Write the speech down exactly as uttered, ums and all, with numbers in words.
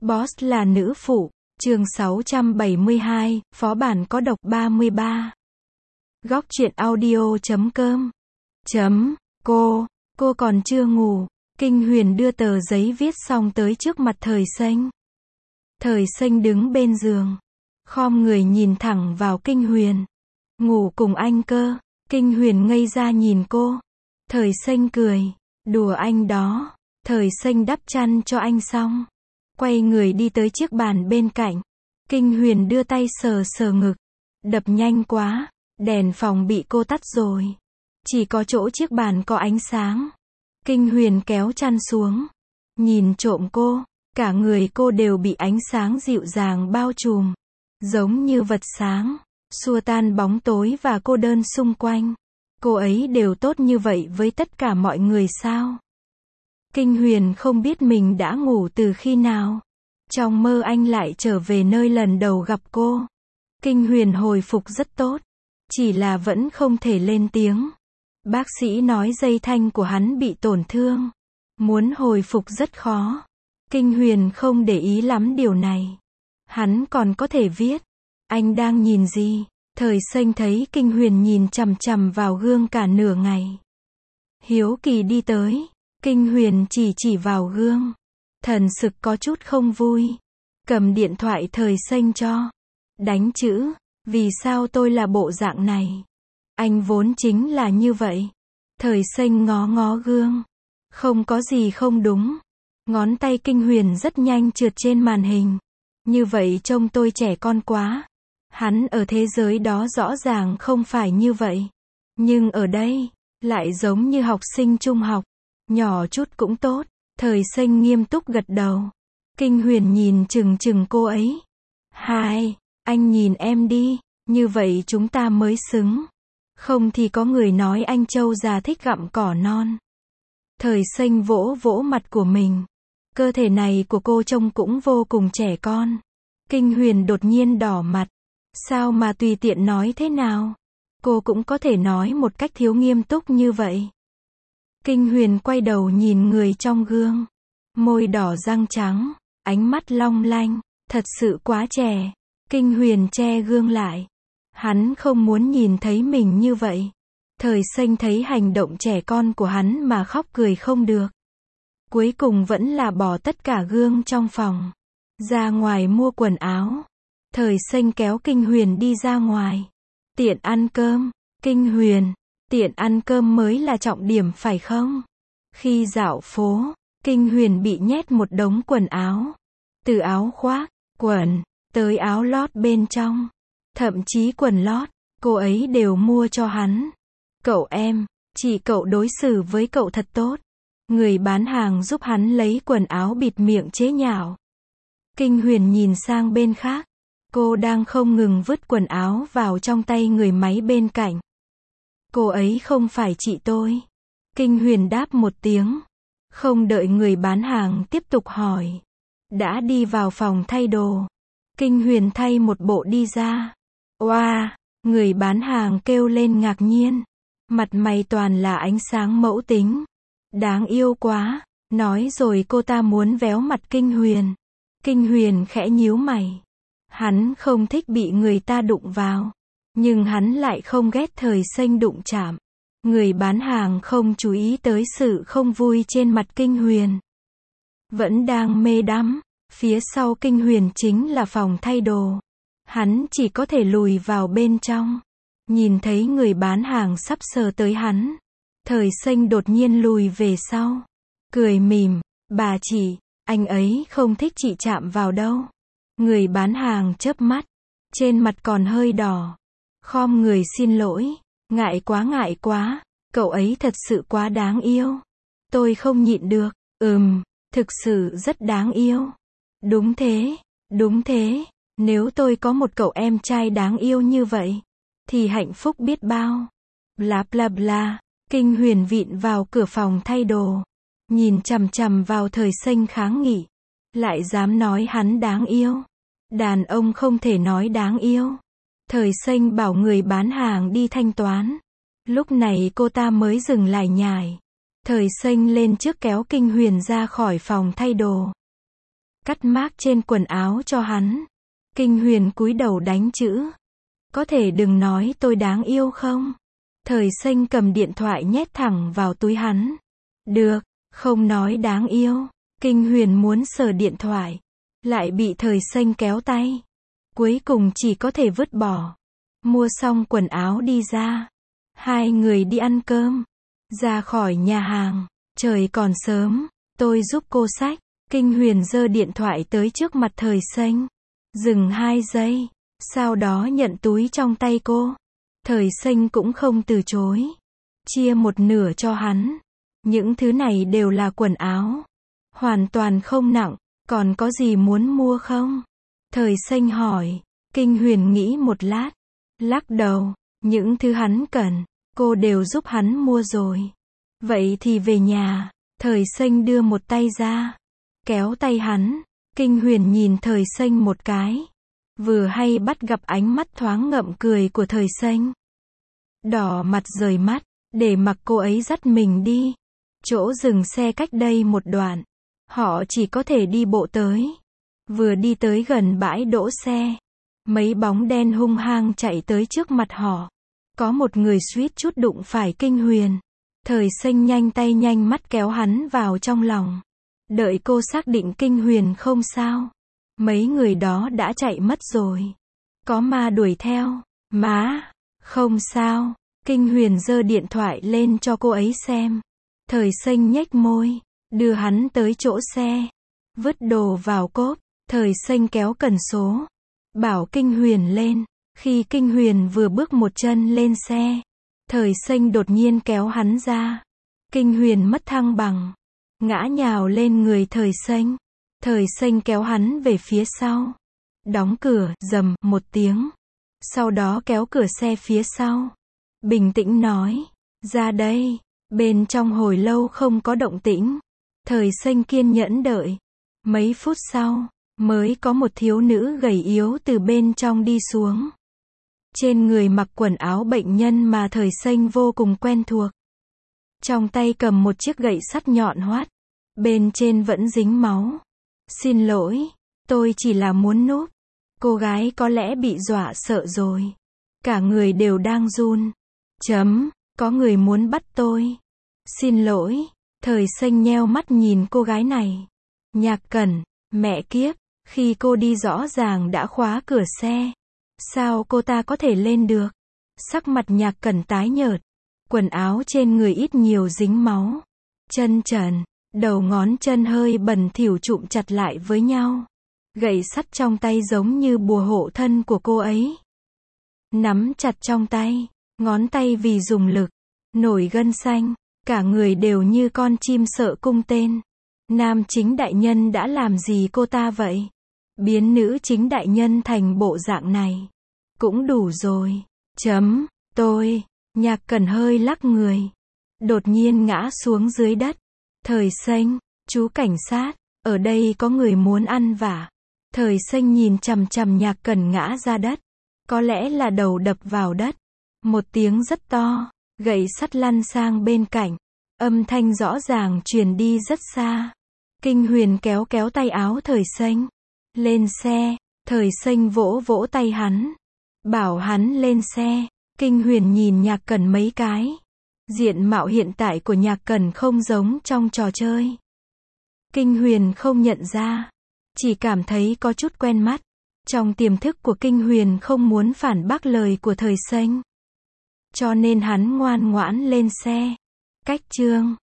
Boss là nữ phụ, chương sáu trăm bảy mươi hai, phó bản có độc ba mươi ba. Góc truyện audio chấm com. Chấm, cô, cô còn chưa ngủ. Kinh Huyền đưa tờ giấy viết xong tới trước mặt Thời Xanh. Thời Xanh đứng bên giường, khom người nhìn thẳng vào Kinh Huyền. Ngủ cùng anh cơ? Kinh Huyền ngây ra nhìn cô. Thời Xanh cười, đùa anh đó. Thời Xanh đắp chăn cho anh xong, quay người đi tới chiếc bàn bên cạnh. Kinh Huyền đưa tay sờ sờ ngực. Đập nhanh quá, đèn phòng bị cô tắt rồi. Chỉ có chỗ chiếc bàn có ánh sáng. Kinh Huyền kéo chăn xuống, nhìn trộm cô. Cả người cô đều bị ánh sáng dịu dàng bao trùm, giống như vật sáng, xua tan bóng tối và cô đơn xung quanh. Cô ấy đều tốt như vậy với tất cả mọi người sao? Kinh Huyền không biết mình đã ngủ từ khi nào. Trong mơ anh lại trở về nơi lần đầu gặp cô. Kinh Huyền hồi phục rất tốt, chỉ là vẫn không thể lên tiếng. Bác sĩ nói dây thanh của hắn bị tổn thương, muốn hồi phục rất khó. Kinh Huyền không để ý lắm điều này. Hắn còn có thể viết. Anh đang nhìn gì? Thời Xanh thấy Kinh Huyền nhìn chằm chằm vào gương cả nửa ngày. Hiếu kỳ đi tới. Kinh Huyền chỉ chỉ vào gương. Thần sực có chút không vui. Cầm điện thoại Thời Xanh cho. Đánh chữ. Vì sao tôi là bộ dạng này? Anh vốn chính là như vậy. Thời Xanh ngó ngó gương. Không có gì không đúng. Ngón tay Kinh Huyền rất nhanh trượt trên màn hình. Như vậy trông tôi trẻ con quá. Hắn ở thế giới đó rõ ràng không phải như vậy. Nhưng ở đây, lại giống như học sinh trung học. Nhỏ chút cũng tốt. Thời Xanh nghiêm túc gật đầu. Kinh Huyền nhìn chừng chừng cô ấy. Hai, anh nhìn em đi. Như vậy chúng ta mới xứng. Không thì có người nói anh trâu già thích gặm cỏ non. Thời Xanh vỗ vỗ mặt của mình. Cơ thể này của cô trông cũng vô cùng trẻ con. Kinh Huyền đột nhiên đỏ mặt. Sao mà tùy tiện nói thế nào? Cô cũng có thể nói một cách thiếu nghiêm túc như vậy. Kinh Huyền quay đầu nhìn người trong gương. Môi đỏ răng trắng, ánh mắt long lanh, thật sự quá trẻ. Kinh Huyền che gương lại. Hắn không muốn nhìn thấy mình như vậy. Thời Xanh thấy hành động trẻ con của hắn mà khóc cười không được. Cuối cùng vẫn là bỏ tất cả gương trong phòng, ra ngoài mua quần áo. Thời Xanh kéo Kinh Huyền đi ra ngoài. Tiện ăn cơm. Kinh Huyền, tiện ăn cơm mới là trọng điểm phải không? Khi dạo phố, Kinh Huyền bị nhét một đống quần áo. Từ áo khoác, quần, tới áo lót bên trong. Thậm chí quần lót, cô ấy đều mua cho hắn. Cậu em, chỉ cậu đối xử với cậu thật tốt. Người bán hàng giúp hắn lấy quần áo bịt miệng chế nhạo. Kinh Huyền nhìn sang bên khác. Cô đang không ngừng vứt quần áo vào trong tay người máy bên cạnh. Cô ấy không phải chị tôi. Kinh Huyền đáp một tiếng. Không đợi người bán hàng tiếp tục hỏi. Đã đi vào phòng thay đồ. Kinh Huyền thay một bộ đi ra. Oa, wow, người bán hàng kêu lên ngạc nhiên. Mặt mày toàn là ánh sáng mẫu tính. Đáng yêu quá. Nói rồi cô ta muốn véo mặt Kinh Huyền. Kinh Huyền khẽ nhíu mày. Hắn không thích bị người ta đụng vào. Nhưng hắn lại không ghét Thời Xanh đụng chạm. Người bán hàng không chú ý tới sự không vui trên mặt Kinh Huyền. Vẫn đang mê đắm. Phía sau Kinh Huyền chính là phòng thay đồ. Hắn chỉ có thể lùi vào bên trong. Nhìn thấy người bán hàng sắp sờ tới hắn. Thời Xanh đột nhiên lùi về sau. Cười mỉm. Bà chị, anh ấy không thích chị chạm vào đâu. Người bán hàng chớp mắt. Trên mặt còn hơi đỏ. Khom người xin lỗi. Ngại quá ngại quá. Cậu ấy thật sự quá đáng yêu. Tôi không nhịn được. Ừm, thực sự rất đáng yêu. Đúng thế, đúng thế. Nếu tôi có một cậu em trai đáng yêu như vậy, thì hạnh phúc biết bao. Bla bla bla. Kinh Huyền vịn vào cửa phòng thay đồ. Nhìn chằm chằm vào Thời Xanh kháng nghị. Lại dám nói hắn đáng yêu. Đàn ông không thể nói đáng yêu. Thời Xanh bảo người bán hàng đi thanh toán. Lúc này cô ta mới dừng lại nhải. Thời Xanh lên trước kéo Kinh Huyền ra khỏi phòng thay đồ. cắt mác trên quần áo cho hắn. Kinh Huyền cúi đầu đánh chữ. Có thể đừng nói tôi đáng yêu không? Thời Xanh cầm điện thoại nhét thẳng vào túi hắn. Được, không nói đáng yêu. Kinh Huyền muốn sờ điện thoại, lại bị Thời Xanh kéo tay. Cuối cùng chỉ có thể vứt bỏ. Mua xong quần áo đi ra. Hai người đi ăn cơm. Ra khỏi nhà hàng. Trời còn sớm. Tôi giúp cô xách. Kinh Huyền giơ điện thoại tới trước mặt Thời Xanh. Dừng hai giây. Sau đó nhận túi trong tay cô. Thời Xanh cũng không từ chối. Chia một nửa cho hắn. Những thứ này đều là quần áo. Hoàn toàn không nặng. Còn có gì muốn mua không? Thời Xanh hỏi. Kinh Huyền nghĩ một lát. Lắc đầu. Những thứ hắn cần, cô đều giúp hắn mua rồi. Vậy thì về nhà. Thời Xanh đưa một tay ra. Kéo tay hắn. Kinh Huyền nhìn Thời Xanh một cái. Vừa hay bắt gặp ánh mắt thoáng ngậm cười của Thời Xanh. Đỏ mặt rời mắt. Để mặc cô ấy dắt mình đi. Chỗ dừng xe cách đây một đoạn. Họ chỉ có thể đi bộ tới. Vừa đi tới gần bãi đỗ xe. Mấy bóng đen hung hăng chạy tới trước mặt họ. Có một người suýt chút đụng phải Kinh Huyền. Thời Xanh nhanh tay nhanh mắt kéo hắn vào trong lòng. Đợi cô xác định Kinh Huyền không sao. Mấy người đó đã chạy mất rồi. Có ma đuổi theo. Má, không sao. Kinh Huyền giơ điện thoại lên cho cô ấy xem. Thời Xanh nhếch môi. Đưa hắn tới chỗ xe. Vứt đồ vào cốp. Thời Xanh kéo cần số. Bảo Kinh Huyền lên. Khi Kinh Huyền vừa bước một chân lên xe. Thời Xanh đột nhiên kéo hắn ra. Kinh Huyền mất thăng bằng. Ngã nhào lên người Thời Xanh. Thời Xanh kéo hắn về phía sau. Đóng cửa, rầm, một tiếng. Sau đó kéo cửa xe phía sau. Bình tĩnh nói. Ra đây. Bên trong hồi lâu không có động tĩnh. Thời Xanh kiên nhẫn đợi. Mấy phút sau, mới có một thiếu nữ gầy yếu từ bên trong đi xuống. Trên người mặc quần áo bệnh nhân mà Thời Xanh vô cùng quen thuộc. Trong tay cầm một chiếc gậy sắt nhọn hoắt. Bên trên vẫn dính máu. Xin lỗi, tôi chỉ là muốn núp. Cô gái có lẽ bị dọa sợ rồi. Cả người đều đang run. Chấm, có người muốn bắt tôi. Xin lỗi. Thời Xanh nheo mắt nhìn cô gái này. Nhạc Cẩn, mẹ kiếp, khi cô đi rõ ràng đã khóa cửa xe. Sao cô ta có thể lên được? Sắc mặt Nhạc Cẩn tái nhợt. Quần áo trên người ít nhiều dính máu. Chân trần, đầu ngón chân hơi bẩn thỉu chụm chặt lại với nhau. Gậy sắt trong tay giống như bùa hộ thân của cô ấy. Nắm chặt trong tay, ngón tay vì dùng lực, nổi gân xanh, cả người đều như con chim sợ cung tên. Nam chính đại nhân đã làm gì cô ta vậy? Biến nữ chính đại nhân thành bộ dạng này. Cũng đủ rồi. Chấm, tôi, Nhạc Cẩn hơi lắc người. Đột nhiên ngã xuống dưới đất. Thời Xanh, chú cảnh sát, ở đây có người muốn ăn vả. Thời Xanh nhìn chằm chằm Nhạc Cẩn ngã ra đất. Có lẽ là đầu đập vào đất. Một tiếng rất to, gậy sắt lăn sang bên cạnh. Âm thanh rõ ràng truyền đi rất xa. Kinh Huyền kéo kéo tay áo Thời Xanh. Lên xe. Thời Xanh vỗ vỗ tay hắn. Bảo hắn lên xe. Kinh Huyền nhìn Nhạc Cẩn mấy cái. Diện mạo hiện tại của Nhạc Cẩn không giống trong trò chơi. Kinh Huyền không nhận ra. Chỉ cảm thấy có chút quen mắt. Trong tiềm thức của Kinh Huyền không muốn phản bác lời của Thời Xanh. Cho nên hắn ngoan ngoãn lên xe. Cách chương